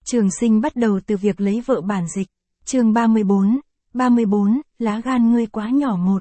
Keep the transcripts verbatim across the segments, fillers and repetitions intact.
Trường Sinh bắt đầu từ việc lấy vợ bản dịch. Chương ba mươi bốn, ba mươi bốn, lá gan ngươi quá nhỏ một.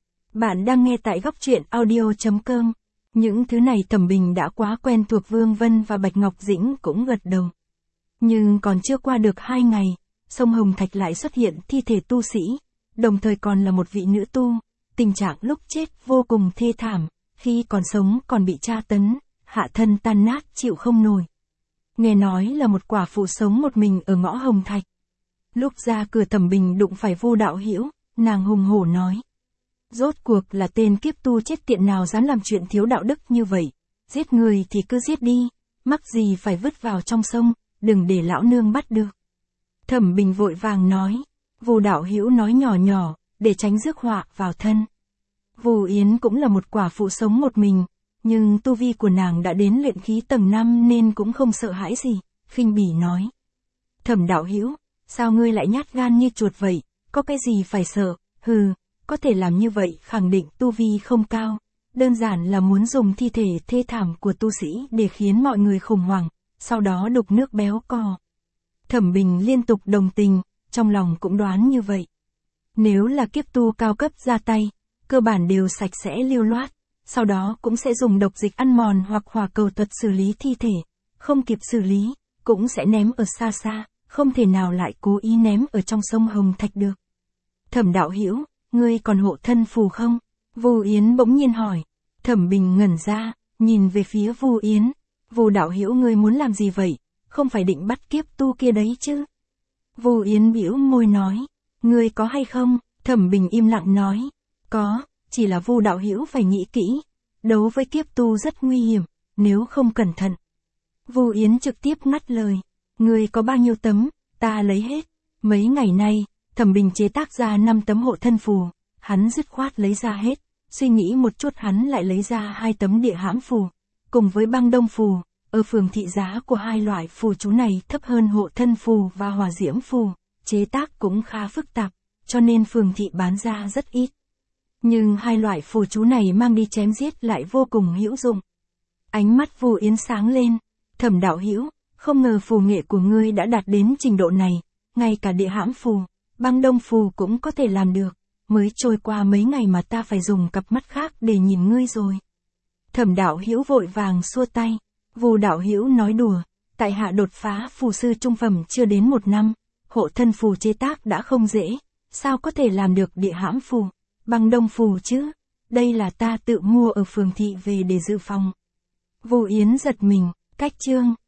Bạn đang nghe tại góc truyện audio chấm com. Những thứ này Thẩm Bình đã quá quen thuộc, Vương Vân và Bạch Ngọc Dĩnh cũng gật đầu. Nhưng còn chưa qua được hai ngày, sông Hồng Thạch lại xuất hiện thi thể tu sĩ, đồng thời còn là một vị nữ tu, tình trạng lúc chết vô cùng thê thảm, khi còn sống còn bị tra tấn, hạ thân tan nát chịu không nổi. Nghe nói là một quả phụ sống một mình ở ngõ Hồng Thạch. Lúc ra cửa Thẩm Bình đụng phải Vu Đạo Hữu, nàng hùng hổ nói: rốt cuộc là tên kiếp tu chết tiện nào dám làm chuyện thiếu đạo đức như vậy, giết người thì cứ giết đi, mắc gì phải vứt vào trong sông, đừng để lão nương bắt được. Thẩm Bình vội vàng nói, Vu Đạo Hữu nói nhỏ nhỏ, để tránh rước họa vào thân. Vu Yến cũng là một quả phụ sống một mình, nhưng tu vi của nàng đã đến luyện khí tầng năm nên cũng không sợ hãi gì, khinh bỉ nói: Thẩm đạo hữu, sao ngươi lại nhát gan như chuột vậy, có cái gì phải sợ, hừ, có thể làm như vậy khẳng định tu vi không cao, đơn giản là muốn dùng thi thể thê thảm của tu sĩ để khiến mọi người khủng hoảng, sau đó đục nước béo cò. Thẩm Bình liên tục đồng tình, trong lòng cũng đoán như vậy. Nếu là kiếp tu cao cấp ra tay, cơ bản đều sạch sẽ lưu loát, sau đó cũng sẽ dùng độc dịch ăn mòn hoặc hỏa cầu thuật xử lý thi thể, không kịp xử lý, cũng sẽ ném ở xa xa, không thể nào lại cố ý ném ở trong sông Hồng Thạch được. Thẩm đạo hữu, ngươi còn hộ thân phù không? Vu Yến bỗng nhiên hỏi. Thẩm Bình ngẩn ra, nhìn về phía Vu Yến. Vu đạo hữu ngươi muốn làm gì vậy? Không phải định bắt kiếp tu kia đấy chứ? Vu Yến bĩu môi nói. Ngươi có hay không? Thẩm Bình im lặng nói. Có, chỉ là Vu đạo hữu phải nghĩ kỹ. Đấu với kiếp tu rất nguy hiểm, nếu không cẩn thận. Vu Yến trực tiếp ngắt lời. Ngươi có bao nhiêu tấm, ta lấy hết. Mấy ngày nay, Thẩm Bình chế tác ra năm tấm hộ thân phù, hắn dứt khoát lấy ra hết, suy nghĩ một chút hắn lại lấy ra hai tấm địa hãm phù, cùng với băng đông phù, ở phường thị giá của hai loại phù chú này thấp hơn hộ thân phù và hỏa diễm phù, chế tác cũng khá phức tạp, cho nên phường thị bán ra rất ít. Nhưng hai loại phù chú này mang đi chém giết lại vô cùng hữu dụng. Ánh mắt Vu Yến sáng lên, Thẩm đạo hữu, không ngờ phù nghệ của ngươi đã đạt đến trình độ này, ngay cả địa hãm phù, băng đông phù cũng có thể làm được, mới trôi qua mấy ngày mà ta phải dùng cặp mắt khác để nhìn ngươi rồi. Thẩm đạo hữu vội vàng xua tay, Vu đạo hữu nói đùa, tại hạ đột phá phù sư trung phẩm chưa đến một năm, hộ thân phù chế tác đã không dễ, sao có thể làm được địa hãm phù, băng đông phù chứ, đây là ta tự mua ở phường thị về để dự phòng. Vu Yến giật mình, cách chương.